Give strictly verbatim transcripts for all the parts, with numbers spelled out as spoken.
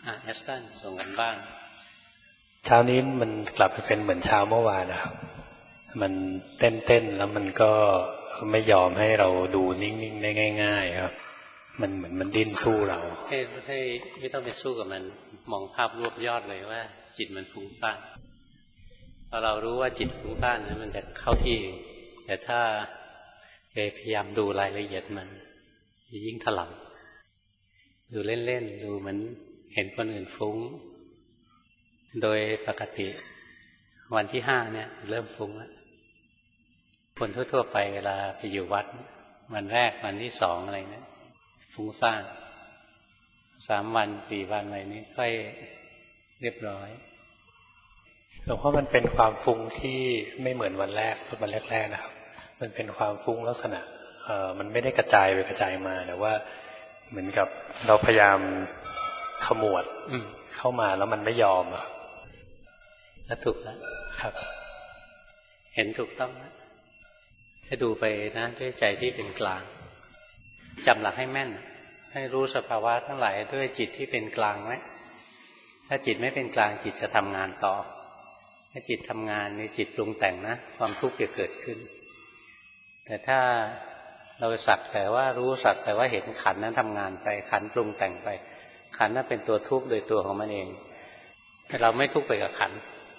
แอสตันส่งกันบ้างเช้านี้มันกลับไปเป็นเหมือนเช้าเมื่อวานนะครับมันเต้นๆแล้วมันก็ไม่ยอมให้เราดูนิ่งๆได้ง่ายๆครับมันเหมือนมันดิ้นสู้เราให้ให้ไม่ต้องไปสู้กับมันมองภาพรวบยอดเลยว่าจิตมันฟุ้งซ่านพอเรารู้ว่าจิตฟุ้งซ่านนั้นมันจะเข้าที่แต่ถ้าพยายามดูรายละเอียดมันจะยิ่งถลำดูเล่นๆดูเหมือนเห็นคนอื่นฟุ้งโดยปกติวันที่ห้าเนี่ยเริ่มฟุ้งแล้วคนทั่วๆไปเวลาไปอยู่วัดวันแรกวันที่สองอะไรเนี่ยฟุ้งซ่านสามวันสี่วันอะไรนี้ค่อยเรียบร้อยหลวงพ่อมันเป็นความฟุ้งที่ไม่เหมือนวันแรกวันแรกๆนะครับมันเป็นความฟุ้งลักษณะเอ่อมันไม่ได้กระจายไปกระจายมาแต่ว่าเหมือนกับเราพยายามขมวดเข้ามาแล้วมันไม่ยอมอ่ะแล้วถูกแล้วครับเห็นถูกต้องแล้วให้ดูไปนะด้วยใจที่เป็นกลางจำหลักให้แม่นให้รู้สภาวะทั้งหลายด้วยจิตที่เป็นกลางไว้ถ้าจิตไม่เป็นกลางจิตจะทำงานต่อถ้าจิตทำงานในจิตปรุงแต่งนะความทุกข์จะเกิดขึ้นแต่ถ้าเราสักแต่ว่ารู้สักแต่ว่าเห็นขันนั้นทำงานไปขันปรุงแต่งไปขันนั้นเป็นตัวทุกข์โดยตัวของมันเองเราไม่ทุกข์ไปกับขัน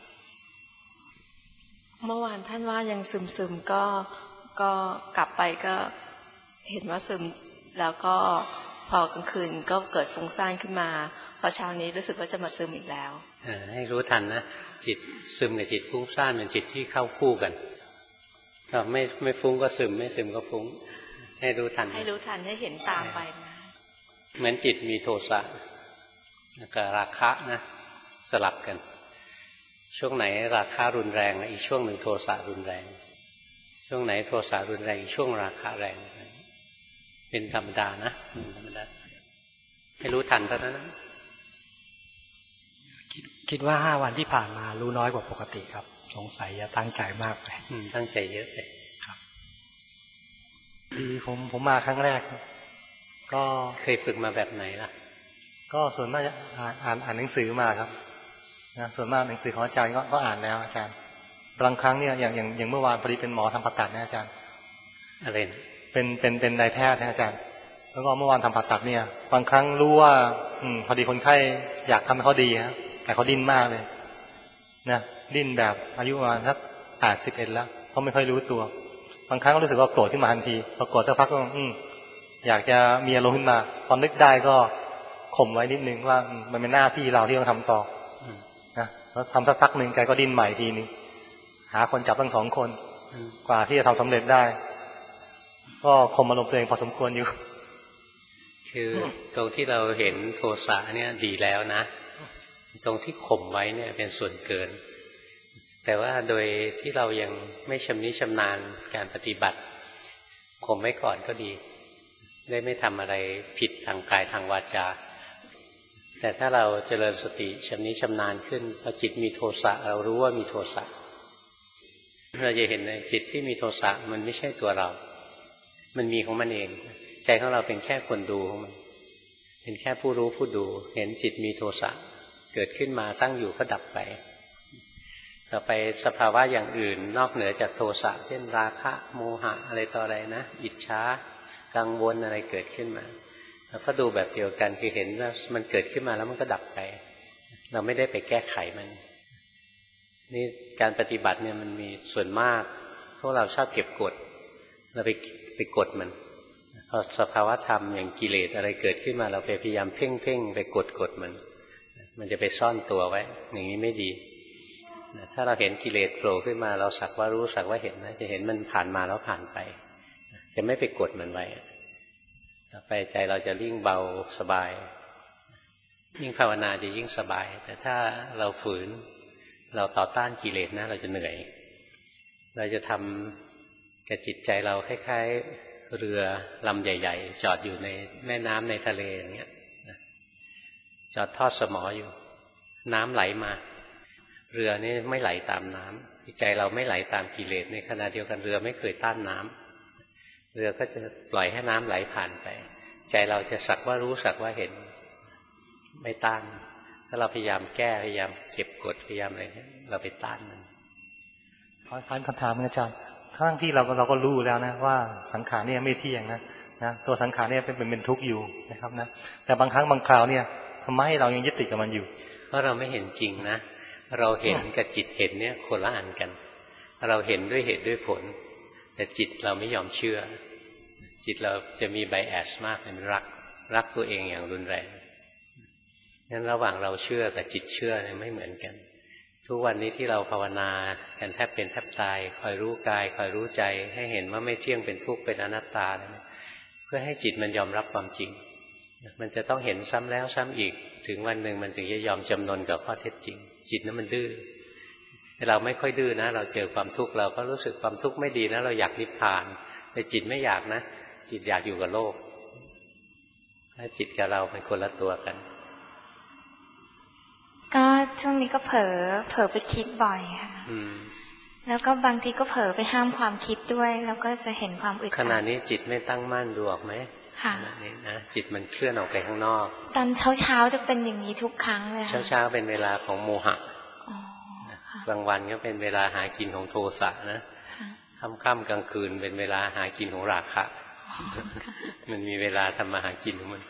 เมื่อวานท่านว่ายังซึมๆก็ก็กลับไปก็เห็นว่าซึมแล้วก็พอกลางคืนก็เกิดฟุ้งซ่านขึ้นมาพอเช้านี้รู้สึกว่าจะมาซึมอีกแล้วให้รู้ทันนะจิตซึมกับจิตฟุ้งซ่านเป็นจิตที่เข้าคู่กันถ้าไม่ไม่ฟุ้งก็ซึมไม่ซึมก็ฟุ้งให้รู้ทันให้รู้ทันให้เห็นตามไปนะเหมือนจิตมีโทสะกับราคะนะสลับกันช่วงไหนราคะรุนแรงอีกช่วงหนึ่งโทสะรุนแรงช่วงไหนโทสะรุนแรงอีกช่วงราคะแรงเป็นธรรมดานะธรรมดาให้รู้ทันเท่านั้นนะคิดคิดว่าห้าวันที่ผ่านมารู้น้อยกว่าปกติครับสงสัยจะตั้งใจมากไปตั้งใจเยอะไปครับดีผมผมมาครั้งแรกก็เคยฝึกมาแบบไหนล่ะก็ส่วนมากอ่านอ่านอ่านหนังสือมาครับนะส่วนมากหนังสือของอาจารย์ก็ก็อ่านแล้วอาจารย์บางครั้งเนี่ยอย่างอย่างอย่างเมื่อวานพอดีเป็นหมอทำผ่าตัดนะอาจารย์อะไรเป็นเป็นเป็นนายแพทย์นะอาจารย์แล้วก็เมื่อวานทำผ่าตัดเนี่ยบางครั้งรู้ว่าอืมพอดีคนไข้อยากทำให้เขาดีฮะแต่เขาดิ้นมากเลยนะดิ้นแบบอายุประมาณสักแปดสิบเอ็ดแล้วเขาไม่ค่อยรู้ตัวบางครั้งก็รู้สึกว่าโกรธขึ้นมาทันทีพอโกรธสักพักก็อืมอยากจะมีอารมณ์ขึ้นมาพอนึกได้ก็ข่มไว้นิดนึงว่ามันเป็นหน้าที่เราที่ต้องทำต่อนะแล้วทำสักพักหนึ่งแกก็ดิ้นใหม่ทีนึงหาคนจับทั้งสองคนกว่าที่จะทำสำเร็จได้ก็ข่มอารมณ์ตัวเองพอสมควรอยู่คือตรงที่เราเห็นโทสะเนี่ยดีแล้วนะตรงที่ข่มไว้เนี่ยเป็นส่วนเกินแต่ว่าโดยที่เรายังไม่ชำนิชำนาญการปฏิบัติข่มไว้ก่อนก็ดีได้ไม่ทำอะไรผิดทางกายทางวาจาแต่ถ้าเราเจริญสติชำนิชำนาญขึ้นพอจิตมีโทสะเรารู้ว่ามีโทสะเราจะเห็นในจิตที่มีโทสะมันไม่ใช่ตัวเรามันมีของมันเองใจของเราเป็นแค่คนดูของมันเป็นแค่ผู้รู้ผู้ดูเห็นจิตมีโทสะเกิดขึ้นมาตั้งอยู่ก็ดับไปต่อไปสภาวะอย่างอื่นนอกเหนือจากโทสะเช่นราคะโมหะอะไรต่ออะไรนะอิจฉากังวลอะไรเกิดขึ้นมาแล้วก็ดูแบบเดียวกันคือเห็นว่ามันเกิดขึ้นมาแล้วมันก็ดับไปเราไม่ได้ไปแก้ไขมันนี่การปฏิบัติเนี่ยมันมีส่วนมากพวกเราชอบเก็บกดเราไปไปกดมันพอสภาวะธรรมอย่างกิเลสอะไรเกิดขึ้นมาเราไปพยายามเพ่งเพ่งไปกดกดมันมันจะไปซ่อนตัวไว้อย่างนี้ไม่ดีถ้าเราเห็นกิเลสโผล่ขึ้นมาเราสักว่ารู้สักว่าเห็นนะจะเห็นมันผ่านมาแล้วผ่านไปจะไม่ไปกดมันไว้ต่อไปใจเราจะยิ่งเบาสบายยิ่งภาวนาจะยิ่งสบายแต่ถ้าเราฝืนเราต่อต้านกิเลสนะเราจะเหนื่อยเราจะทำกับจิตใจเราคล้ายๆเรือลำใหญ่ๆจอดอยู่ในแม่น้ำในทะเลอย่างเงี้ยจอดทอดสมออยู่น้ำไหลมาเรือนี่ไม่ไหลตามน้ำใจเราไม่ไหลตามกิเลสในขณะเดียวกันเรือไม่เคยต้านน้ำเรือก็จะปล่อยให้น้ำไหลผ่านไปใจเราจะสักว่ารู้สักว่าเห็นไม่ต้านถ้าเราพยายามแก้พยายามเก็บกดพยายามอะไรเราไปต้านมันขอถามคำถามอาจารย์ทั้งที่เราเราก็รู้แล้วนะว่าสังขารเนี่ยไม่เที่ยงนะนะตัวสังขารเนี่ยเป็นเป็นทุกข์อยู่นะครับนะแต่บางครั้งบางคราวเนี่ยทำไมเรายังยึดติดกับมันอยู่เพราะเราไม่เห็นจริงนะเราเห็นกับจิตเห็นเนี่ยคนละอันกันเราเห็นด้วยเหตุด้วยผลแต่จิตเราไม่ยอมเชื่อจิตเราจะมีไบแอสมากเป็นรักรักตัวเองอย่างรุนแรงงั้นระหว่างเราเชื่อกับจิตเชื่อเนี่ยไม่เหมือนกันทุกวันนี้ที่เราภาวนากันแทบเป็นแทบตายคอยรู้กายคอยรู้ใจให้เห็นว่าไม่เที่ยงเป็นทุกข์เป็นอนัตตาเพื่อให้จิตมันยอมรับความจริงมันจะต้องเห็นซ้ำแล้วซ้ำอีกถึงวันหนึ่งมันถึงจะยอมจำนนกับข้อเท็จจริงจิตนั้นมันดื้อเราไม่ค่อยดื้อนะเราเจอความทุกข์เราก็รู้สึกความทุกข์ไม่ดีนะเราอยากนิพพานแต่จิตไม่อยากนะจิตอยากอยู่กับโลกถ้าจิตกับเราเป็นคนละตัวกันก็ช่วงนี้ก็เผลอเผลอไปคิดบ่อยค่ะแล้วก็บางทีก็เผลอไปห้ามความคิดด้วยแล้วก็จะเห็นความอึดอัดขณะนี้จิตไม่ตั้งมั่นดูออกไหมค่ะขณะนี้นะจิตมันเคลื่อนออกไปข้างนอกตอนเช้าเช้าจะเป็นอย่างนี้ทุกครั้งเลยค่ะเช้าเช้าเป็นเวลาของโมหะกลางวันก็เป็นเวลาหากินของโทสะนะค่ำๆกลางคืนเป็นเวลาหากินของราคะมันมีเวลาทำมาหากินของมัน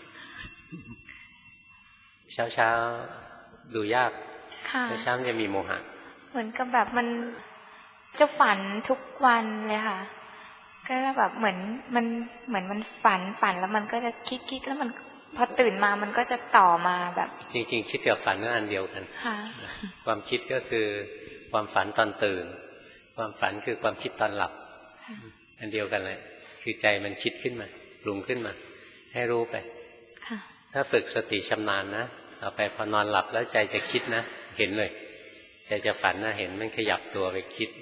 เช้าเช้าดูยากเช้าจะมีโมหะเหมือนกับแบบมันจะฝันทุกวันเลยค่ะก็แบบเหมือนมันเหมือนมันฝันฝันแล้วมันก็จะคิดคิดแล้วมันพอตื่นมามันก็จะต่อมาแบบจริงๆคิดกับฝันก็อันเดียวกันความคิดก็คือความฝันตอนตื่นความฝันคือความคิดตอนหลับอันเดียวกันเลยคือใจมันคิดขึ้นมาปรุงขึ้นมาให้รู้ไปถ้าฝึกสติชำนาญนะต่อไปพอนอนหลับแล้วใจจะคิดนะเห็นเลยใจจะฝันนะเห็นมันขยับตัวไปคิด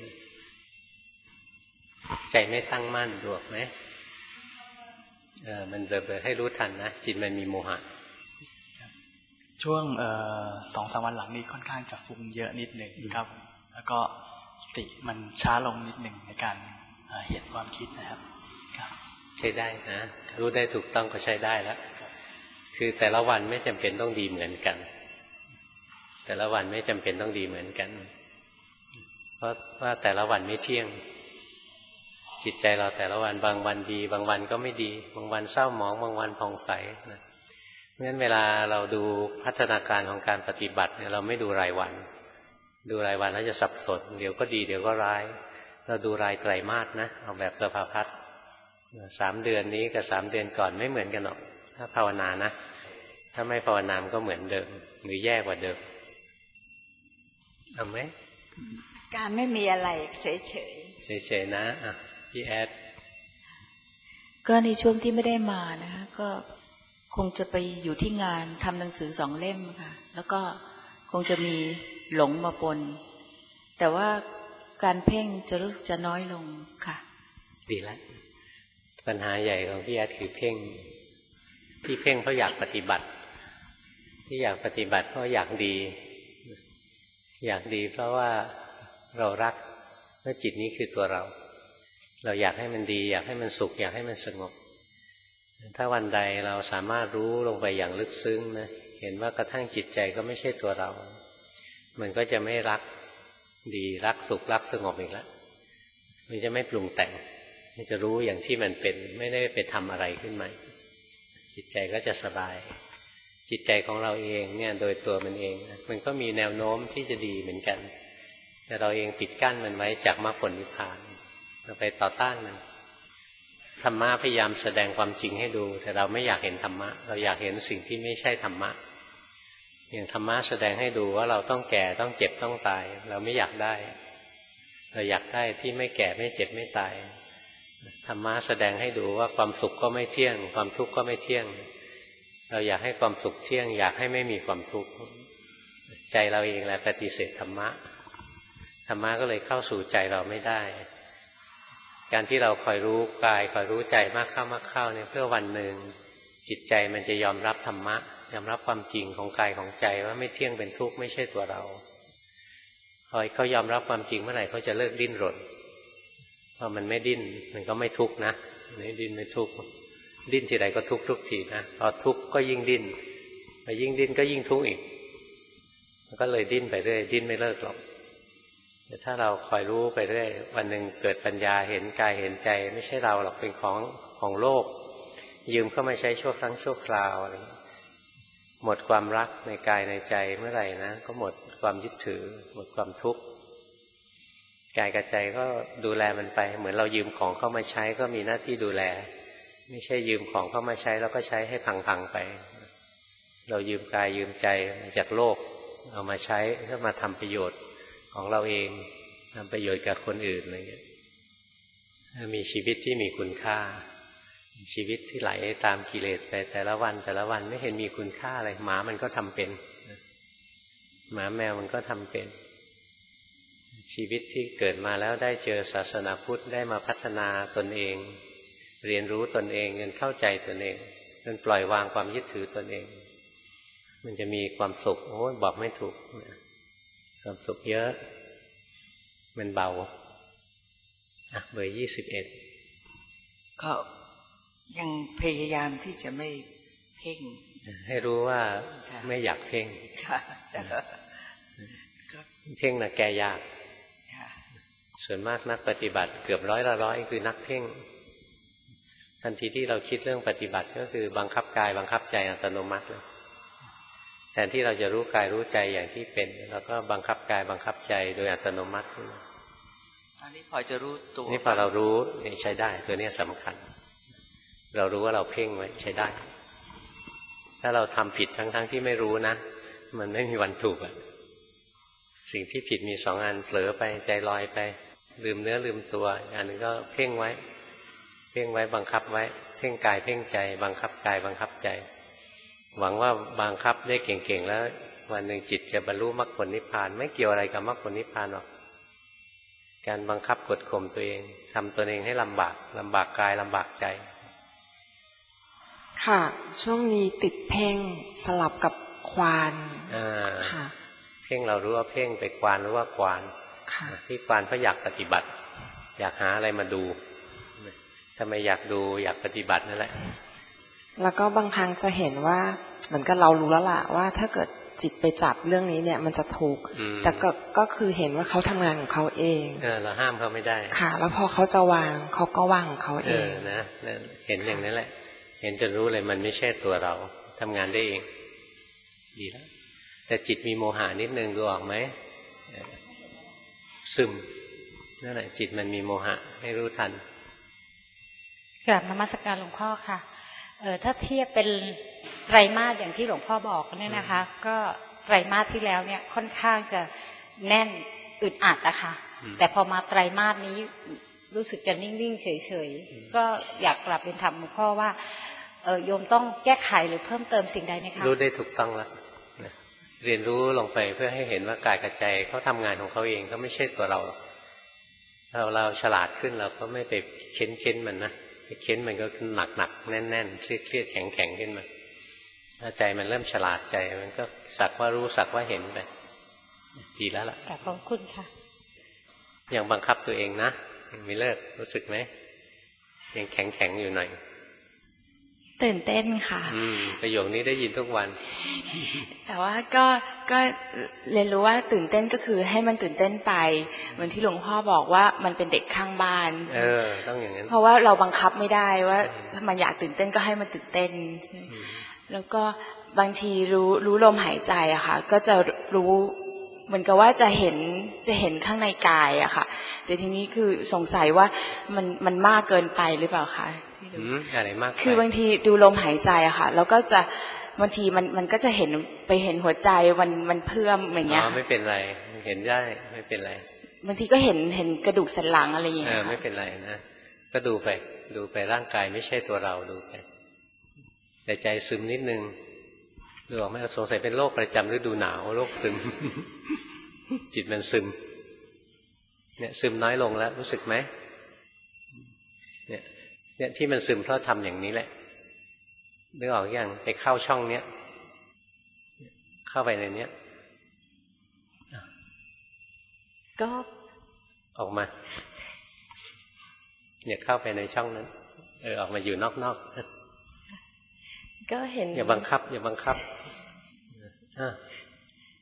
ใจไม่ตั้งมั่นดูออกไหมเออมันเบลอๆให้รู้ทันนะจิตมันมีโมหะช่วงเอ่อสองสามวันหลังนี้ค่อนข้างจะฟุ้งเยอะนิดหนึ่งครับแล้วก็สติมันช้าลงนิดหนึ่งในการเห็นความคิดนะครับใช้ได้นะรู้ได้ถูกต้องก็ใช้ได้แล้วคือแต่ละวันไม่จำเป็นต้องดีเหมือนกันแต่ละวันไม่จำเป็นต้องดีเหมือนกันเพราะว่าแต่ละวันไม่เที่ยงจิตใจเราแต่ละวันบางวันดีบางวันก็ไม่ดีบางวันเศร้าหมองบางวันผ่องใสนะเพราะฉะนั้นเวลาเราดูพัฒนาการของการปฏิบัติเนี่ยเราไม่ดูรายวันดูรายวันแล้วจะสับสนเดี๋ยวก็ดีเดี๋ยวก็ร้ายเราดูรายไตรมาสนะเอาแบบสภาพัฒน์สามเดือนนี้กับสามเดือนก่อนไม่เหมือนกันหรอกถ้าภาวนานะถ้าไม่ภาวนามันก็เหมือนเดิมหรือแย่กว่าเดิมเอาไหมการไม่มีอะไรเฉยเฉยเฉยๆนะอ่ะพี่แอดก็ในช่วงที่ไม่ได้มานะคะก็คงจะไปอยู่ที่งานทำหนังสือสองเล่มค่ะแล้วก็คงจะมีหลงมาปนแต่ว่าการเพ่งจะรู้สึกจะน้อยลงค่ะดีแล้วปัญหาใหญ่ของพี่แอดคือเพ่งที่เพ่งเพราะอยากปฏิบัติที่อยากปฏิบัติเพราะอยากดีอยากดีเพราะว่าเรารักว่าจิตนี้คือตัวเราเราอยากให้มันดีอยากให้มันสุขอยากให้มันสงบถ้าวันใดเราสามารถรู้ลงไปอย่างลึกซึ้งนะเห็นว่ากระทั่งจิตใจก็ไม่ใช่ตัวเรามันก็จะไม่รักดีรักสุขรักสงบอีกแล้วมันจะไม่ปรุงแต่งมันจะรู้อย่างที่มันเป็นไม่ได้ไปทำอะไรขึ้นมาจิตใจก็จะสบายจิตใจของเราเองเนี่ยโดยตัวมันเองมันก็มีแนวโน้มที่จะดีเหมือนกันแต่เราเองปิดกั้นมันไว้จากมรรคผลนิพพานเราไปต่อต้านมันธรรมะพยายามแสดงความจริงให้ดูแต่เราไม่อยากเห็นธรรมะเราอยากเห็นสิ่งที่ไม่ใช่ธรรมะอย่างธรรมะแสดงให้ดูว่าเราต้องแก่ต้องเจ็บต้องตายเราไม่อยากได้เราอยากได้ที่ไม่แก่ไม่เจ็บไม่ตายธรรมะแสดงให้ดูว่าความสุขก็ไม่เที่ยงความทุกข์ก็ไม่เที่ยงเราอยากให้ความสุขเที่ยงอยากให้ไม่มีความทุกข์ใจเราเองแหละปฏิเสธธรรมะธรรมะก็เลยเข้าสู่ใจเราไม่ได้การที่เราคอยรู้กายคอยรู้ใจมากเข้ามากเข้าเนี่ยเพื่อวันหนึ่งจิตใจมันจะยอมรับธรรมะยอมรับความจริงของกายของใจว่าไม่เที่ยงเป็นทุกข์ไม่ใช่ตัวเราพอเขายอมรับความจริงเมื่อไหร่เขาจะเลิกดิ้นรนพอมันไม่ดิ้นมันก็ไม่ทุกข์นะไม่ดิ้นไม่ทุกข์ดิ้นทีไรก็ทุกข์ทุกทีนะพอทุกข์ก็ยิ่งดิ้นพอยิ่งดิ้นก็ยิ่งทุกข์อีกมันก็เลยดิ้นไปเรื่อยดิ้นไม่เลิกหรอกแต่ถ้าเราคอยรู้ไปเรื่อยวันหนึ่งเกิดปัญญาเห็นกายเห็นใจไม่ใช่เราหรอกเป็นของของโลกยืมเข้ามาใช้ชั่วครั้งชั่วคราวหมดความรักในกายในใจเมื่อไหร่นะก็หมดความยึดถือหมดความทุกข์กายกับใจก็ดูแลมันไปเหมือนเรายืมของเข้ามาใช้ก็มีหน้าที่ดูแลไม่ใช่ยืมของเข้ามาใช้แล้วก็ใช้ให้พังๆไปเรายืมกายยืมใจจากโลกเอามาใช้เพื่อมาทำประโยชน์ของเราเองทำประโยชน์กับคนอื่นอะไรเงี้ยมีชีวิตที่มีคุณค่าชีวิตที่ไหลตามกิเลสไปแต่ละวันแต่ละวันไม่เห็นมีคุณค่าอะไรหมามันก็ทำเป็นหมาแมวมันก็ทำเป็นชีวิตที่เกิดมาแล้วได้เจอศาสนาพุทธได้มาพัฒนาตนเองเรียนรู้ตนเองจนเข้าใจตนเองจนปล่อยวางความยึดถือตนเองมันจะมีความสุขโอ้บอกไม่ถูกความสุขเยอะมันเบาอ่ะเบอร์ยี่สิบเอ็ดก็ยังพยายามที่จะไม่เพ่งให้รู้ว่าไม่อยากเพ่งเพ่งนะแก้ยากส่วนมากนักปฏิบัติเกือบร้อยละร้อยคือนักเพ่งทันทีที่เราคิดเรื่องปฏิบัติก็คือบังคับกายบังคับใจอัตโนมัติเลยแทนที่เราจะรู้กายรู้ใจอย่างที่เป็นเราก็บังคับกายบังคับใจโดยอัตโนมัติอันนี้พอจะรู้ตัวนี่พอเรารู้นี่ใช้ได้ตัวนี้สำคัญเรารู้ว่าเราเพ่งไว้ใช้ได้ถ้าเราทำผิดทั้งๆที่ไม่รู้นะมันไม่มีวันถูกอ่ะสิ่งที่ผิดมีสองอันเผลอไปใจลอยไปลืมเนื้อลืมตัวอันนึงก็เพ่งไว้เพ่งไว้บังคับไว้เพ่งกายเพ่งใจบังคับกายบังคับใจหวังว่าบังคับได้เก่งๆแล้ววันหนึ่งจิตจะบรรลุมรรคผลนิพพานไม่เกี่ยวอะไรกับมรรคผลนิพพานหรอกการบังคับกดข่มตัวเองทำตัวเองให้ลำบากลำบากกายลำบากใจค่ะช่วงนี้ติดเพ่งสลับกับควานค่ะเพ่งเรารู้ว่าเพ่งไปควานรู้ว่าควานที่ควานเพราะอยากปฏิบัติอยากหาอะไรมาดูทำไมอยากดูอยากปฏิบัตินั่นแหละแล้วก็บางครั้งจะเห็นว่าเหมือนกับเรารู้แล้วล่ะว่าถ้าเกิดจิตไปจับเรื่องนี้เนี่ยมันจะถูกแต่ก็ก็คือเห็นว่าเขาทำงานของเขาเองเออเราห้ามเขาไม่ได้ค่ะแล้วพอเขาจะวางเขาก็วางของเขาเองเออนะเห็นอย่างนั้นแหละเห็นจนรู้เลยมันไม่ใช่ตัวเราทำงานได้เองดีแล้วแต่จิตมีโมหะนิดนึงดูออกไหมซึมนั่นแหละจิตมันมีโมหะให้รู้ทันกราบนมัสการหลวงพ่อค่ะเออถ้าเทียบเป็นไตรมาสอย่างที่หลวงพ่อบอกเนี่ยนะคะก็ไตรมาสที่แล้วเนี่ยค่อนข้างจะแน่นอึดอัดนะคะแต่พอมาไตรมาสนี้รู้สึกจะนิ่งๆเฉยๆก็อยากกลับเรียนถามหลวงพ่อว่าเออโยมต้องแก้ไขหรือเพิ่มเติมสิ่งใดไหมคะรู้ได้ถูกต้องแล้วเรียนรู้ลงไปเพื่อให้เห็นว่ากายกับใจเขาทำงานของเขาเองเขาไม่ใช่ตัวเราเราเราฉลาดขึ้นเราก็ไม่ไปเค้นเค้นมันนะเค้นมันก็หนักหนักแน่นแน่นเครียดเครียดแข็งแข็งขึ้นมาถ้าใจมันเริ่มฉลาดใจมันก็สักว่ารู้สักว่าเห็นไปดีแล้วล่ะขอบคุณค่ะยังบังคับตัวเองนะยังไม่เลิกรู้สึกไหมยังแข็งแข็งอยู่หน่อยตื่นเต้นค่ะอืมประโยคนี้ได้ยินทุกวันแต่ว่าก็ก็เรียนรู้ว่าตื่นเต้นก็คือให้มันตื่นเต้นไปเหมือนที่หลวงพ่อบอกว่ามันเป็นเด็กข้างบ้านเออต้องอย่างนั้นเพราะว่าเราบังคับไม่ได้ว่าถ้ามันอยากตื่นเต้นก็ให้มันตื่นเต้นแล้วก็บางทีรู้รู้ลมหายใจอะค่ะก็จะรู้เหมือนกับว่าจะเห็นจะเห็นข้างในกายอะค่ะแต่ทีนี้คือสงสัยว่ามันมันมากเกินไปหรือเปล่าคะอะไรมากคือบางทีดูลมหายใจอะค่ะแล้วก็จะบางทีมันมันก็จะเห็นไปเห็นหัวใจมันมันเพิ่มอย่างเงี้ยอ๋อไม่เป็นไรเห็นได้ไม่เป็นไรบางทีก็เห็นเห็นกระดูกสันหลังอะไรอย่างเงี้ยเออไม่เป็นไรนะก็ดูไปดูไปร่างกายไม่ใช่ตัวเราดูไปแต่ใจซึมนิดนึงดูออกไหมสงสัยเป็นโรคประจำฤดูหนาวโรคซึม จิตมันซึมเนี่ยซึมน้อยลงแล้วรู้สึกไหมเนี่ยเนี่ยที่มันซึมเพราะทำอย่างนี้แหละนึกออกยังไปเข้าช่องเนี้ยเข้าไปในเนี้ยก็ออกมาเนี่ยเข้าไปในช่องนั้นเออออกมาอยู่นอกๆก็เห็นอย่าบังคับอย่าบังคับ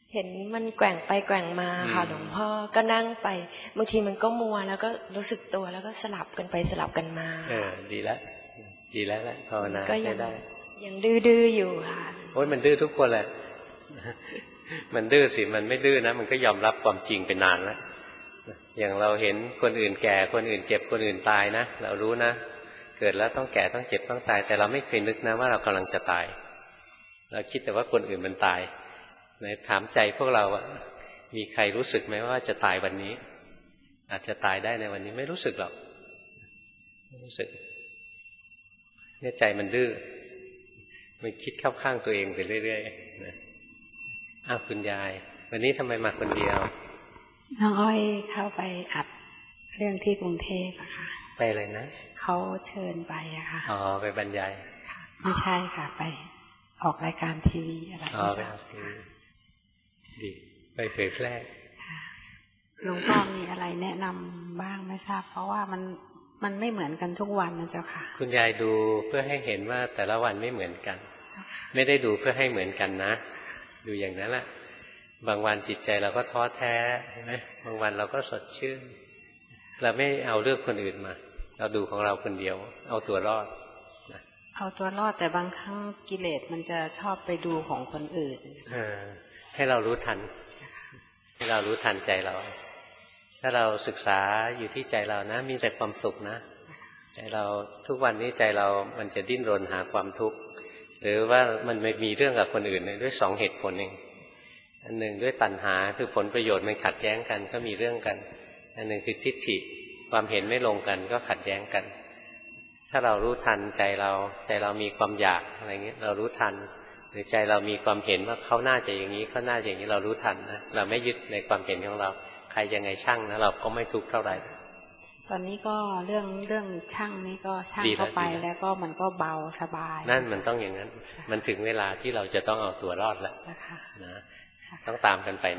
เห็นมันแกว่งไปแกว่งมาค่ะหลวงพ่อก็นั่งไปบางทีมันก็มัวแล้วก็รู้สึกตัวแล้วก็สลับกันไปสลับกันมาเออดีแล้วดีแล้วแหละภาวนาได้ยังดื้อๆอยู่ค่ะโอ้ยมันดื้อทุกคนแหละมันดื้อสิมันไม่ดื้อนะมันก็ยอมรับความจริงไปนานแล้วอย่างเราเห็นคนอื่นแก่คนอื่นเจ็บคนอื่นตายนะเรารู้นะเกิดแล้วต้องแก่ต้องเจ็บต้องตายแต่เราไม่เคยนึกนะว่าเรากำลังจะตายเราคิดแต่ว่าคนอื่นมันตายในถามใจพวกเราอะมีใครรู้สึกไหมว่าจะตายวันนี้อาจจะตายได้ในวันนี้ไม่รู้สึกหรอกไม่รู้สึกเนี่ยใจมันดื้อมันคิดเข้าข้างตัวเองไปเรื่อยๆนะอ้าวคุณยายวันนี้ทำไมมาคนเดียวน้องอ้อยเข้าไปอัดเรื่องที่กรุงเทพอะค่ะไปอะไรนะเขาเชิญไปอะค่ะอ๋อไปบรรยายไม่ใช่ค่ะไปออกรายการทีวีอะไรอ๋อไปออกทีวีดีไปเผยแพร่หลวงพ่อมีอะไรแนะนำบ้างไม่ทราบเพราะว่ามันมันไม่เหมือนกันทุกวันนะเจ้าค่ะคุณยายดูเพื่อให้เห็นว่าแต่ละวันไม่เหมือนกันไม่ได้ดูเพื่อให้เหมือนกันนะดูอย่างนั้นแหละบางวันจิตใจเราก็ท้อแท้ใช่ไหมบางวันเราก็สดชื่นเราไม่เอาเรื่องคนอื่นมาเราดูของเราคนเดียวเอาตัวรอดเอาตัวรอดแต่บางครั้งกิเลสมันจะชอบไปดูของคนอื่นให้เรารู้ทันให้เรารู้ทันใจเราถ้าเราศึกษาอยู่ที่ใจเรานะมีแต่ความสุขนะใจเราทุกวันนี้ใจเรามันจะดิ้นรนหาความทุกข์หรือว่ามันไม่มีเรื่องกับคนอื่นด้วยสองเหตุผลเองอันหนึ่งด้วยตัณหาคือผลประโยชน์มันขัดแย้งกันก็มีเรื่องกันอันหนึ่งคือทิฏฐิความเห็นไม่ลงกันก็ขัดแย้งกันถ้าเรารู้ทันใจเราใจเรามีความอยากอะไรเงี้ยเรารู้ทันหรือใจเรามีความเห็นว่าเขาน่าจะอย่างนี้เขาน่าจะอย่างนี้เรารู้ทันนะเราไม่ยึดในความเห็นของเราใครยังไงช่างนะเราก็ไม่ทุกข์เท่าไหร่ตอนนี้ก็เรื่องเรื่องช่างนี้ก็ช่างเข้าไปแล้วก็มันก็เบาสบายนั่นมันต้องอย่างนั้นมันถึงเวลาที่เราจะต้องเอาตัวรอดแล้วนะต้องตามกันไป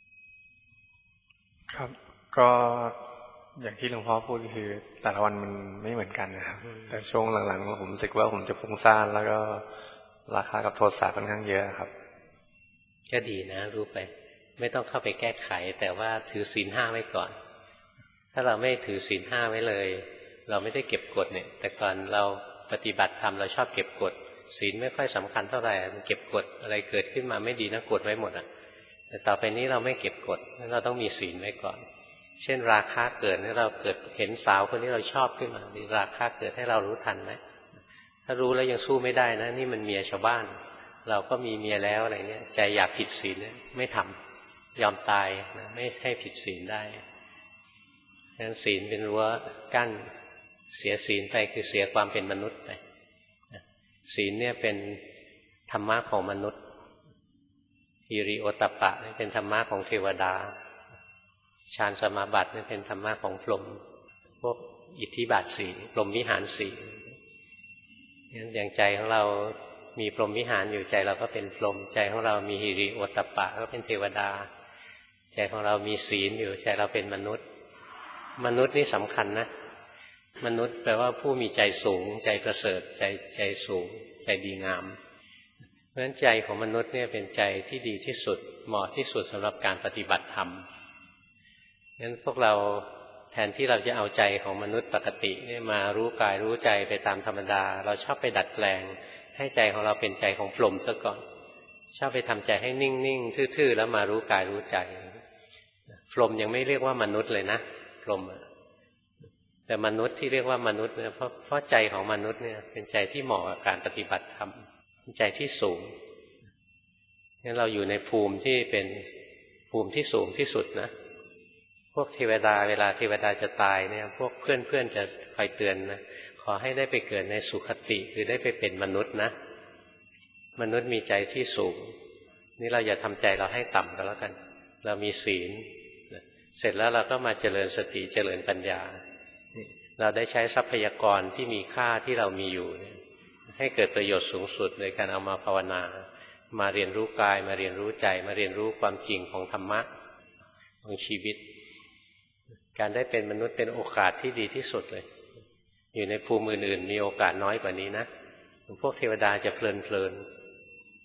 นะครับก็อย่างที่หลวงพ่อพูดคือแต่ละวันมันไม่เหมือนกันนะครับแต่ช่วงหลังๆผมรู้สึกว่าผมจะฟุ้งซ่านแล้วก็ราคากับโทสะค่อนข้างเยอะครับก็ดีนะรู้ไปไม่ต้องเข้าไปแก้ไขแต่ว่าถือศีลห้าไว้ก่อนถ้าเราไม่ถือศีลห้าไว้เลยเราไม่ได้เก็บกฎเนี่ยแต่ก่อนเราปฏิบัติธรรมเราชอบเก็บกฎศีลไม่ค่อยสำคัญเท่าไหร่มันเก็บกฎอะไรเกิดขึ้นมาไม่ดีนะกฎไว้หมดอ่ะแต่ต่อไปนี้เราไม่เก็บกฎเราต้องมีศีลไว้ก่อนเช่นราคะเกิดให้เราเกิดเห็นสาวคนที่เราชอบขึ้นมามีราคะเกิดให้เรารู้ทันไหมถ้ารู้แล้วยังสู้ไม่ได้นะนี่มันเมียชาวบ้านเราก็มีเมียแล้วอะไรเนี่ยใจอยากผิดศีลไม่ทำยอมตายนะไม่ให้ผิดศีลได้ดังนั้นศีลเป็นรั้วกั้นเสียศีลไปคือเสียความเป็นมนุษย์ไปศีลเนี่ยเป็นธรรมะของมนุษย์ฮิริโอตตัปปะเป็นธรรมะของเทวดาฌานสมาบัติเป็นธรรมะของพรหมพวกอิทธิบาทสี่พรหมวิหารสี่งั้นอย่างใจของเรามีพรหมวิหารอยู่ใจเราก็เป็นพรหมใจของเรามีฮิริโอตตัปปะก็เป็นเทวดาใจของเรามีศีลอยู่ใจเราเป็นมนุษย์มนุษย์นี่สำคัญนะมนุษย์แปลว่าผู้มีใจสูงใจประเสริฐใจใจสูงใจดีงามเพราะฉะนั้นใจของมนุษย์เนี่ยเป็นใจที่ดีที่สุดเหมาะที่สุดสำหรับการปฏิบัติธรรมงั้นพวกเราแทนที่เราจะเอาใจของมนุษย์ปกติเนี่ยมารู้กายรู้ใจไปตามธรรมดาเราชอบไปดัดแปลงให้ใจของเราเป็นใจของพรหมซะก่อนชอบไปทำใจให้นิ่งๆทื่อๆแล้วมารู้กายรู้ใจพรหมยังไม่เรียกว่ามนุษย์เลยนะพรหมแต่มนุษย์ที่เรียกว่ามนุษย์เนี่ยเพราะเพราะใจของมนุษย์เนี่ยเป็นใจที่เหมาะกับการปฏิบัติธรรมเป็นใจที่สูงงั้นเราอยู่ในภูมิที่เป็นภูมิที่สูงที่สุดนะพวกเทวดาเวลาเทวดาจะตายเนี่ยพวกเพื่อนๆจะคอยเตือนนะขอให้ได้ไปเกิดในสุคติคือได้ไปเป็นมนุษย์นะมนุษย์มีใจที่สูงนี่เราอย่าทำใจเราให้ต่ำก็แล้วกันเรามีศีลเสร็จแล้วเราก็มาเจริญสติเจริญปัญญาเราได้ใช้ทรัพยากรที่มีค่าที่เรามีอยู่ให้เกิดประโยชน์สูงสุดในการเอามาภาวนามาเรียนรู้กายมาเรียนรู้ใจมาเรียนรู้ความจริงของธรรมะของชีวิตการได้เป็นมนุษย์เป็นโอกาสที่ดีที่สุดเลยอยู่ในภูมิอื่นๆมีโอกาสน้อยกว่านี้นะพวกเทวดาจะเพลินเพลิน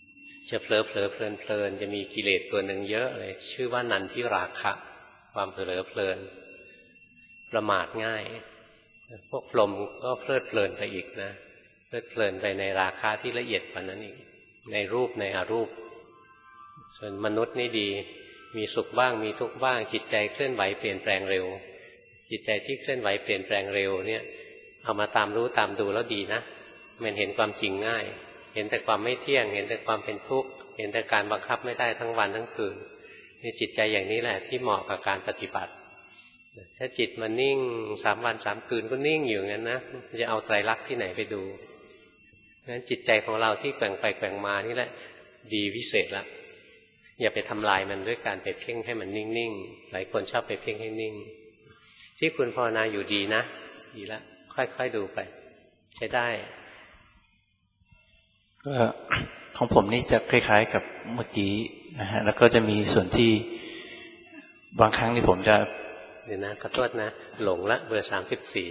จะเผลอเผลอเพลินเพลินจะมีกิเลสตัวหนึ่งเยอะเลยชื่อว่านันทิราคะ ความเผลอเพลินประมาทง่ายพวกพรหมก็เพลิดเพลินไปอีกนะเพลิดเพลินไปในราคะที่ละเอียดกว่านั้นอีกในรูปในอรูปส่วนมนุษย์นี่ดีมีสุขบ้างมีทุกข์บ้างจิตใจเคลื่อนไหวเปลี่ยนแปลงเร็วจิตใจที่เคลื่อนไหวเปลี่ยนแปลงเร็วเนี่ยเอามาตามรู้ตามดูแล้วดีนะมันเห็นความจริงง่ายเห็นแต่ความไม่เที่ยงเห็นแต่ความเป็นทุกข์เห็นแต่การบังคับไม่ได้ทั้งวันทั้งคืนนี่จิตใจอย่างนี้แหละที่เหมาะกับการปฏิบัติถ้าจิตมันนิ่งสามวันสามคืนก็นิ่งอยู่งั้นนะจะเอาไตรลักษณ์ที่ไหนไปดูงั้นจิตใจของเราที่แกว่งไปแกว่งมานี่แหละดีวิเศษละอย่าไปทำลายมันด้วยการไปเพ่งให้มันนิ่งๆหลายคนชอบไปเพ่งให้นิ่งที่คุณภาวนาอยู่ดีนะดีละค่อยๆดูไปใช้ได้ก็ของผมนี่จะคล้ายๆกับเมื่อกี้นะฮะแล้วก็จะมีส่วนที่บางครั้งที่ผมจะเดี๋ยวนะขอโทษนะหลงละเบอร์สามสิบสี่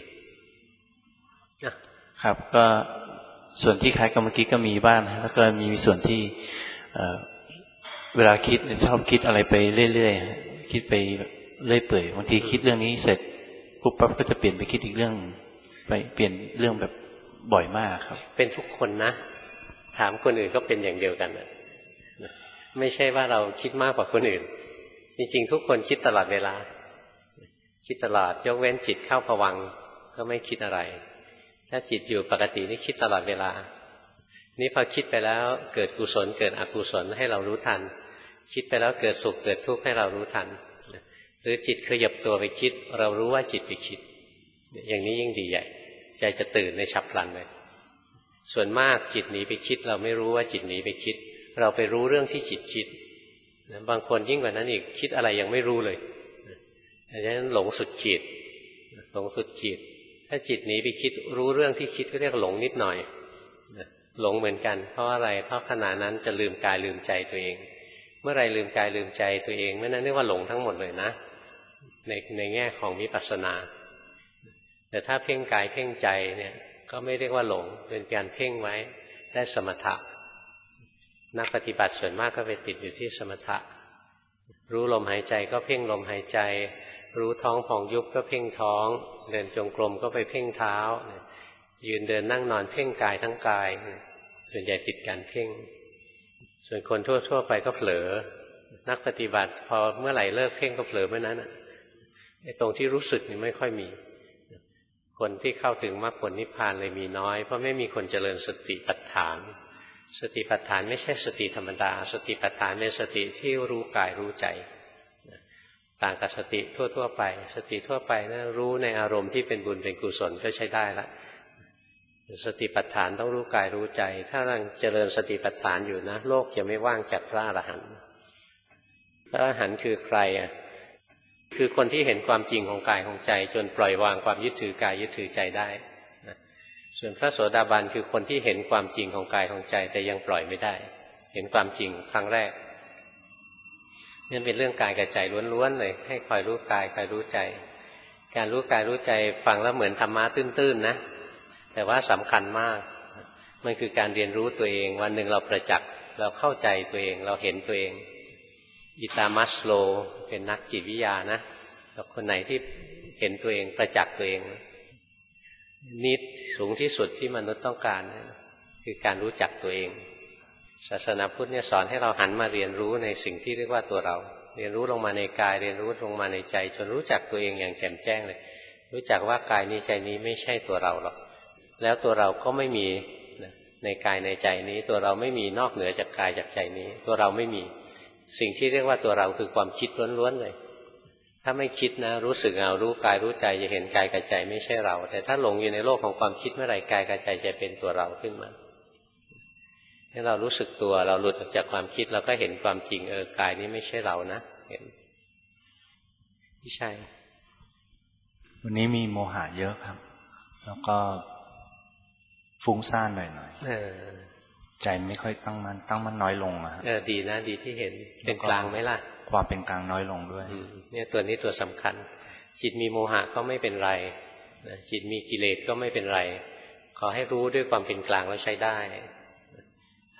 ครับก็ส่วนที่คล้ายกับเมื่อกี้ก็มีบ้างนะแล้วก็มีส่วนที่เวลาคิดชอบคิดอะไรไปเรื่อยๆคิดไปเรื่อยเปื่อยบางทีคิดเรื่องนี้เสร็จปุ๊บปั๊บก็จะเปลี่ยนไปคิดอีกเรื่องไปเปลี่ยนเรื่องแบบบ่อยมากครับเป็นทุกคนนะถามคนอื่นก็เป็นอย่างเดียวกันนะไม่ใช่ว่าเราคิดมากกว่าคนอื่นจริงๆทุกคนคิดตลอดเวลาคิดตลอดยกเว้นจิตเข้าภวังค์ก็ไม่คิดอะไรถ้าจิตอยู่ปกตินี่คิดตลอดเวลานี่พอคิดไปแล้วเกิดกุศลเกิดอกุศลให้เรารู้ทันคิดไปแล้วเกิดสุขเกิดทุกข์ให้เรารู้ทันหรือจิตขยับตัวไปคิดเรารู้ว่าจิตไปคิดอย่างนี้ยิ่งดีใหญ่ใจจะตื่นในฉับพลันเลยส่วนมากจิตหนีไปคิดเราไม่รู้ว่าจิตหนีไปคิดเราไปรู้เรื่องที่จิตคิดบางคนยิ่งกว่านั้นอีกคิดอะไรยังไม่รู้เลยดังนั้นหลงสุดขีดหลงสุดขีดถ้าจิตหนีไปคิดรู้เรื่องที่คิดก็เรียกหลงนิดหน่อยหลงเหมือนกันเพราะอะไรเพราะขณะนั้นจะลืมกายลืมใจตัวเองเมื่อไรลืมกายลืมใจตัวเองเมื่อนั้นเรียกว่าหลงทั้งหมดเลยนะในในแง่ของวิปัสสนาแต่ถ้าเพ่งกายเพ่งใจเนี่ยก็ไม่เรียกว่าหลงเป็นการเพ่งไว้ได้สมถะนักปฏิบัติส่วนมากก็ไปติดอยู่ที่สมถะรู้ลมหายใจก็เพ่งลมหายใจรู้ท้องผ่องยุบก็เพ่งท้องเดินจงกรมก็ไปเพ่งเท้ายืนเดินนั่งนอนเพ่งกายทั้งกายส่วนใหญ่ติดการเพ่งส่วนคนทั่วๆไปก็เผลอนักปฏิบัติพอเมื่อไหร่เลิกเพ่งก็เผลอเมื่อนั้นไอ้ตรงที่รู้สึกนี่ไม่ค่อยมีคนที่เข้าถึงมรรคผลนิพพานเลยมีน้อยเพราะไม่มีคนเจริญสติปัฏฐานสติปัฏฐานไม่ใช่สติธรรมดาสติปัฏฐานเป็นสติที่รู้กายรู้ใจต่างกับสติทั่วๆไปสติทั่วไปนะรู้ในอารมณ์ที่เป็นบุญเป็นกุศลก็ใช้ได้ละสติปัฏฐานต้องรู้กายรู้ใจถ้าเราเจริญสติปัฏฐานอยู่นะโลกจะไม่ว่างจากพระอรหันต์พระอรหันต์คือใครอ่ะคือคนที่เห็นความจริงของกายของใจจนปล่อยวางความยึดถือกายยึดถือใจได้นะส่วนพระโสดาบันคือคนที่เห็นความจริงของกายของใจแต่ยังปล่อยไม่ได้เห็นความจริงครั้งแรกนี่เป็นเรื่องกายกับใจล้วนๆเลยให้คอยรู้กายคอยรู้ใจการรู้กายรู้ใจฟังแล้วเหมือนธรรมะตื้นๆนะแต่ว่าสำคัญมากมันคือการเรียนรู้ตัวเองวันหนึ่งเราประจักษ์เราเข้าใจตัวเองเราเห็นตัวเองอิตามัสโลเป็นนักจิตวิทยานะกับคนไหนที่เห็นตัวเองประจักษ์ตัวเองนิดสูงที่สุดที่มนุษย์ต้องการคือการรู้จักตัวเองศาสนาพุทธเนี่ยสอนให้เราหันมาเรียนรู้ในสิ่งที่เรียกว่าตัวเราเรียนรู้ลงมาในกายเรียนรู้ลงมาในใจจนรู้จักตัวเองอย่างแจ่มแจ้งเลยรู้จักว่ากายนี้ใจนี้ไม่ใช่ตัวเราหรอกแล้วตัวเราก็ไม่มีในกายในใจนี้ตัวเราไม่มีนอกเหนือจากกายจากใจนี้ตัวเราไม่มีสิ่งที่เรียกว่าตัวเราคือความคิดล้วนๆเลยถ้าไม่คิดนะรู้สึกเอารู้กายรู้ใจจะเห็นกายกับใจไม่ใช่เราแต่ถ้าหลงอยู่ในโลกของความคิดเมื่อไหร่กายกับใจจะเป็นตัวเราขึ้นมาให้เรารู้สึกตัวเราหลุดออกจากความคิดเราก็เห็นความจริงเออกายนี้ไม่ใช่เรานะเห็นไม่ใช่วันนี้มีโมหะเยอะครับแล้วก็ฟุ้งซ่านหน่อยๆใจไม่ค่อยตั้งมันตั้งมันน้อยลงอะเออดีนะดีที่เห็นเป็นกลางไหมล่ะความเป็นกลางน้อยลงด้วยเนี่ยตัวนี้ตัวสำคัญจิตมีโมหะก็ไม่เป็นไรจิตมีกิเลสก็ไม่เป็นไรขอให้รู้ด้วยความเป็นกลางแล้วใช้ได้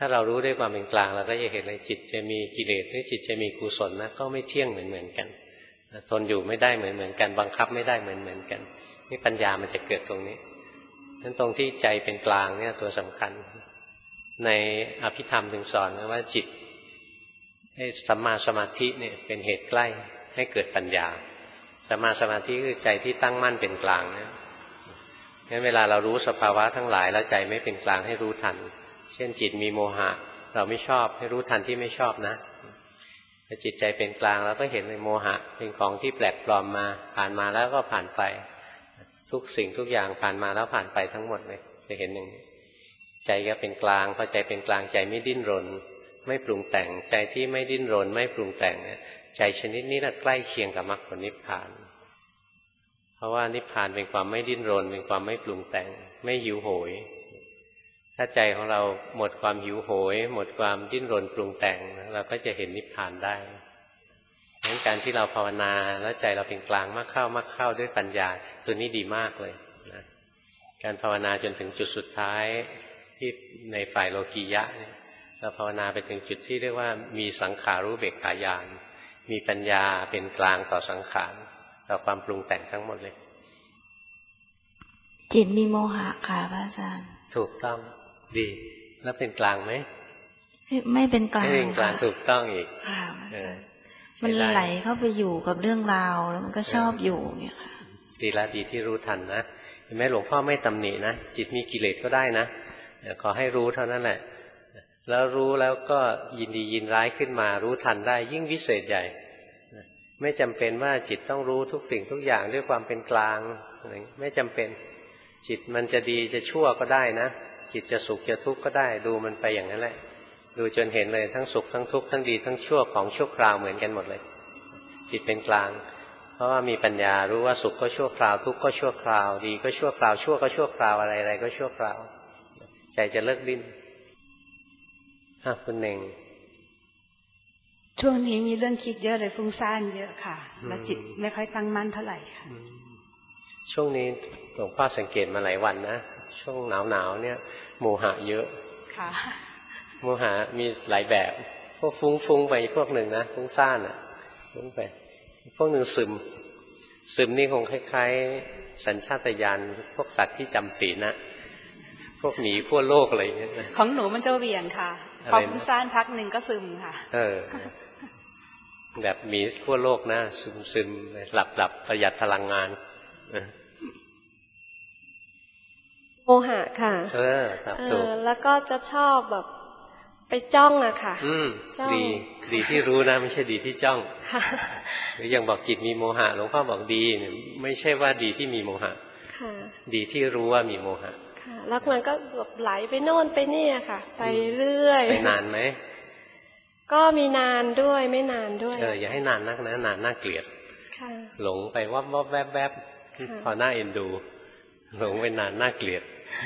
ถ้าเรารู้ด้วยความเป็นกลางเราก็จะเห็นเลยจิตจะมีกิเลสหรือจิตจะมีกุศลนะก็ไม่เที่ยงเหมือนเหมือนกันทนอยู่ไม่ได้เหมือนเหมือนกันบังคับไม่ได้เหมือนเหมือนกันนี่ปัญญามันจะเกิดตรงนี้นั้นตรงที่ใจเป็นกลางเนี่ยตัวสำคัญในอภิธรรมถึงสอนว่าจิตให้สัมมาสมาธิเนี่ยเป็นเหตุใกล้ให้เกิดปัญญาสัมมาสมาธิคือใจที่ตั้งมั่นเป็นกลางเนี่ยงั้นเวลาเรารู้สภาวะทั้งหลายแล้วใจไม่เป็นกลางให้รู้ทันเช่นจิตมีโมหะเราไม่ชอบให้รู้ทันที่ไม่ชอบนะถ้าจิตใจเป็นกลางเราก็เห็นในโมหะเป็นของที่แปลกปลอมมาผ่านมาแล้วก็ผ่านไปทุกสิ่งทุกอย่างผ่านมาแล้วผ่านไปทั้งหมดเลยจะเห็นอย่างนี้ใจก็เป็นกลางพอใจเป็นกลางใจไม่ดิ้นรนไม่ปรุงแต่งใจที่ไม่ดิ้นรนไม่ปรุงแต่งเนี่ยใจชนิดนี้น่ะใกล้เคียงกับมรรคผลนิพพานเพราะว่านิพพานเป็นความไม่ดิ้นรนเป็นความไม่ปรุงแต่งไม่หิวโหยถ้าใจของเราหมดความหิวโหยหมดความดิ้นรนปรุงแต่งเราก็จะเห็นนิพพานได้ดังนั้นการที่เราภาวนาแล้วใจเราเป็นกลางมากเข้ามากเข้าด้วยปัญญาตัวนี้ดีมากเลยนะการภาวนาจนถึงจุดสุดท้ายที่ในฝ่ายโลกียะเนี่ยเราภาวนาไปถึงจุดที่เรียกว่ามีสังขารู้เบกขาญาณมีปัญญาเป็นกลางต่อสังขารต่อความปรุงแต่งทั้งหมดเลยจิตมีโมหะค่ะพระอาจารย์ถูกต้องดีแล้วเป็นกลางไหมไม่เป็นกลางไม่เป็นกลางถูกต้องอีกมันไหลเข้าไปอยู่กับเรื่องราวแล้วมันก็ชอบอยู่เนี่ยค่ะดีละดีที่รู้ทันนะเห็นไหมหลวงพ่อไม่ตำหนินะจิตมีกิเลสก็ได้นะขอให้รู้เท่านั้นแหละแล้วรู้แล้วก็ยินดียินร้ายขึ้นมารู้ทันได้ยิ่งวิเศษใหญ่ไม่จำเป็นว่าจิตต้องรู้ทุกสิ่งทุกอย่างด้วยความเป็นกลางไม่จำเป็นจิตมันจะดีจะชั่วก็ได้นะจิตจะสุขจะทุกข์ก็ได้ดูมันไปอย่างนั้นแหละดูจนเห็นเลยทั้งสุขทั้งทุกข์ทั้งดีทั้งชั่วของชั่วคราวเหมือนกันหมดเลยจิตเป็นกลางเพราะว่ามีปัญญารู้ว่าสุขก็ชั่วคราวทุกข์ก็ชั่วคราวดีก็ชั่วคราวชั่วก็ชั่วคราวอะไรอะไรก็ชั่วคราวใจจะเลิกดิ้นอ่ะคุณเน่งช่วงนี้มีเรื่องคิดเยอะเลยฟุ้งซ่านเยอะค่ะแล้วจิตไม่ค่อยตั้งมั่นเท่าไหร่ค่ะช่วงนี้หลวงพ่อสังเกตมาหลายวันนะช่วงหนาวหนาวเนี่ยโมหะเยอะค่ะโมหะมีหลายแบบพวกฟุ้งฟุ้งไปพวกหนึ่งนะฟุ้งซ่านอ่ะฟุ้งไปพวกหนึ่งซึมซึมนี่คงคล้ายๆสัญชาตญาณพวกสัตว์ที่จำศีลนะพวกหมีขั้วโลกอะไรอย่างเงี้ยของหนูมันจะเวียนค่ะพอฟุ้งซ่านพักหนึ่งก็ซึมค่ะเออแบบหมีขั้วโลกนะซึมซึมหลับหลับประหยัดพลังงานโมหะค่ะเออจับถูกแล้วก็จะชอบแบบไปจ้องอะค่ะอืมดีดีที่รู้นะไม่ใช่ดีที่จ้องหรือยังบอกจิตมีโมหะหลวงพ่อบอกดีเนี่ยไม่ใช่ว่าดีที่มีโมหะดีที่รู้ว่ามีโมหะแล้วมันก็แบบไหลไปโน่นไปนี่ค่ะไปเรื่อยไปนานไหมก็มีนานด้วยไม่นานด้วยเอออย่าให้นานนักนะนานน่าเกลียดหลงไปวับวับแวบแวบพอหน้าเอ็นดูหลงไปนานน่าเกลียด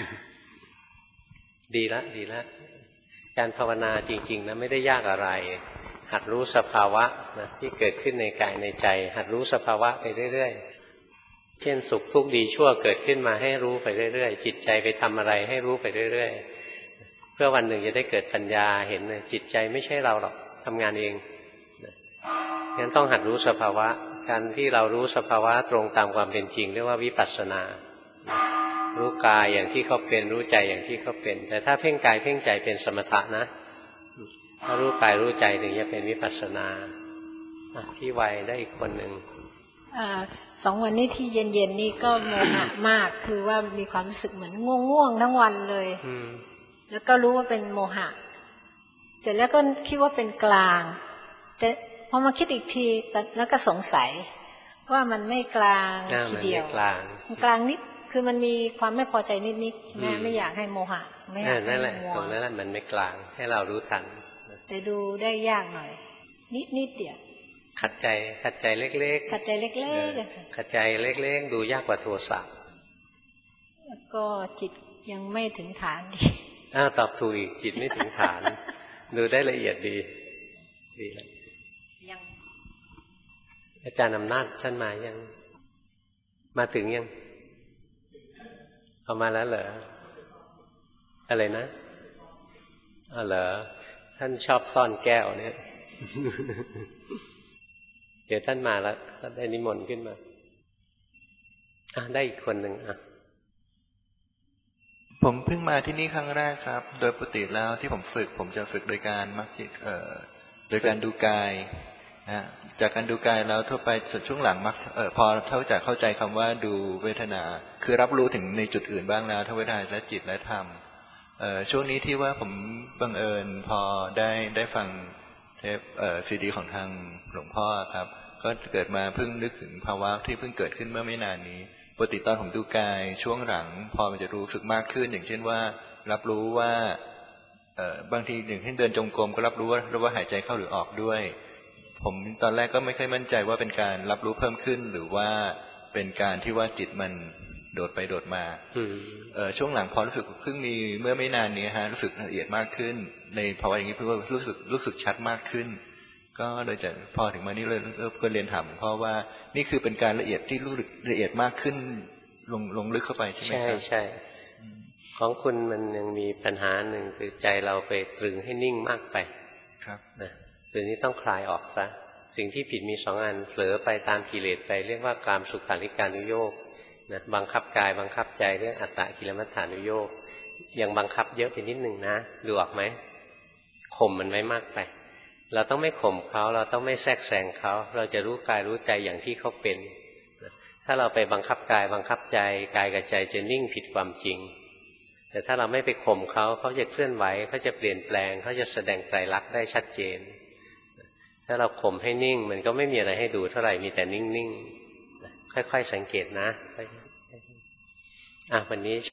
ดีละดีละการภาวนาจริงๆนะไม่ได้ยากอะไรหัดรู้สภาวะนะที่เกิดขึ้นในกายในใจหัดรู้สภาวะไปเรื่อยๆเช่นสุขทุกข์ดีชั่วเกิดขึ้นมาให้รู้ไปเรื่อยๆจิตใจไปทำอะไรให้รู้ไปเรื่อยๆเพื่อวันหนึ่งจะได้เกิดปัญญาเห็นเลยจิตใจไม่ใช่เราหรอกทำงานเองงั้นต้องหัดรู้สภาวะการที่เรารู้สภาวะตรงตามความเป็นจริงเรียกว่าวิปัสสนารู้กายอย่างที่เขาเป็นรู้ใจอย่างที่เขาเป็นแต่ถ้าเพ่งกายเพ่งใจเป็นสมถะนะถ้ารู้กายรู้ใจถึงจะเป็นวิปัสสนาพี่วัยได้อีกคนหนึ่งสองวันนี้ที่เย็นๆนี่ก็โมหะมากคือว่ามีความรู้สึกเหมือนง่วงๆทั้งวันเลยแล้วก็รู้ว่าเป็นโมหะเสร็จแล้วก็คิดว่าเป็นกลางแต่พอมาคิดอีกทีแล้วก็สงสัยว่ามันไม่กลางทีเดียวกลางนิดคือมันมีความไม่พอใจนิดๆใช่ไหมไม่อยากให้โมหะไม่อยากให้นั่นแหละตรงนั้นแหละมันไม่กลางให้เรารู้ทันแต่ดูได้ยากหน่อยนิดนิดเดียวขัดใจขัดใจเล็กๆขัดใจเล็กๆขัดใจเล็กๆดูยากกว่าโทสะแล้วก็จิตยังไม่ถึงฐานดีอ้าวตอบถูกอีกจิตไม่ถึงฐานดูได้ละเอียดดีดีเลยยังอาจารย์อำนาจท่านมายังมาถึงยังเอามาแล้วเหรออะไรนะอ๋อเหรอท่านชอบซ่อนแก้วเนี่ย เดี๋ยวท่านมาแล้วก็ได้นิมนต์ขึ้นมาอ่ะได้อีกคนหนึ่งอ่ะผมเพิ่งมาที่นี่ครั้งแรกครับโดยปกติแล้วที่ผมฝึกผมจะฝึกโดยการมักจิตเอ่อโดยการดูกายนะจากการดูกายแล้วทั่วไปช่วงหลังมักเอ่อพอเท่าจากเข้าใจคำว่าดูเวทนาคือรับรู้ถึงในจุดอื่นบ้างแล้วทั้งเวทนาและจิตและธรรมเอ่อช่วงนี้ที่ว่าผมบังเอิญพอได้ได้ฟังเทปเอ่อซีดีของทางหลวงพ่อครับก็เกิดมาเพิ่งนึกถึงภาวะที่เพิ่งเกิดขึ้นเมื่อไม่นานนี้ปกติตอนผมดูกายช่วงหลังพอมันจะรู้สึกมากขึ้นอย่างเช่นว่ารับรู้ว่าเอ่อบางทีอย่างเช่นเดินจงกรมก็รับรู้ว่ารู้ว่าหายใจเข้าหรือออกด้วยผมตอนแรกก็ไม่ค่อยมั่นใจว่าเป็นการรับรู้เพิ่มขึ้นหรือว่าเป็นการที่ว่าจิตมันโดดไปโดดมาเอ่อช่วงหลังพอรู้สึกเพิ่งมีเมื่อไม่นานนี้ฮะรู้สึกละเอียดมากขึ้นในภาวะอย่างนี้เพื่อรู้สึกรู้สึกชัดมากขึ้นก็เลยจะพอถึงมานี่เลยก็เรียนถามเพราะว่านี่คือเป็นการละเอียดที่รู้สึกละเอียดมากขึ้นลงลงลึกเข้าไปใช่ไหมครับใช่ใช่ของคุณมันยังมีปัญหาหนึ่งคือใจเราไปตรึงให้นิ่งมากไปครับนะตัวนี้ต้องคลายออกซะสิ่งที่ผิดมีสองอันเผลอไปตามกิเลสไปเรียกว่ากามสุขาริการุโยคนะบังคับกายบังคับใจเรื่องอัตตกิลมัฏฐานุโยคยังบังคับเยอะไปนิดหนึ่งนะดูออกไหมข่มมันไว้มากไปเราต้องไม่ข่มเขาเราต้องไม่แทรกแซงเขาเราจะรู้กายรู้ใจอย่างที่เขาเป็นถ้าเราไปบังคับกายบังคับใจกายกับใจจะนิ่งผิดความจริงแต่ถ้าเราไม่ไปข่มเขาเขาจะเคลื่อนไหวเขาจะเปลี่ยนแปลงเขาจะแสดงไตรลักษณ์ได้ชัดเจนถ้าเราข่มให้นิ่งมันก็ไม่มีอะไรให้ดูเท่าไหร่มีแต่นิ่งๆค่อยๆสังเกตนะอ่ะวันนี้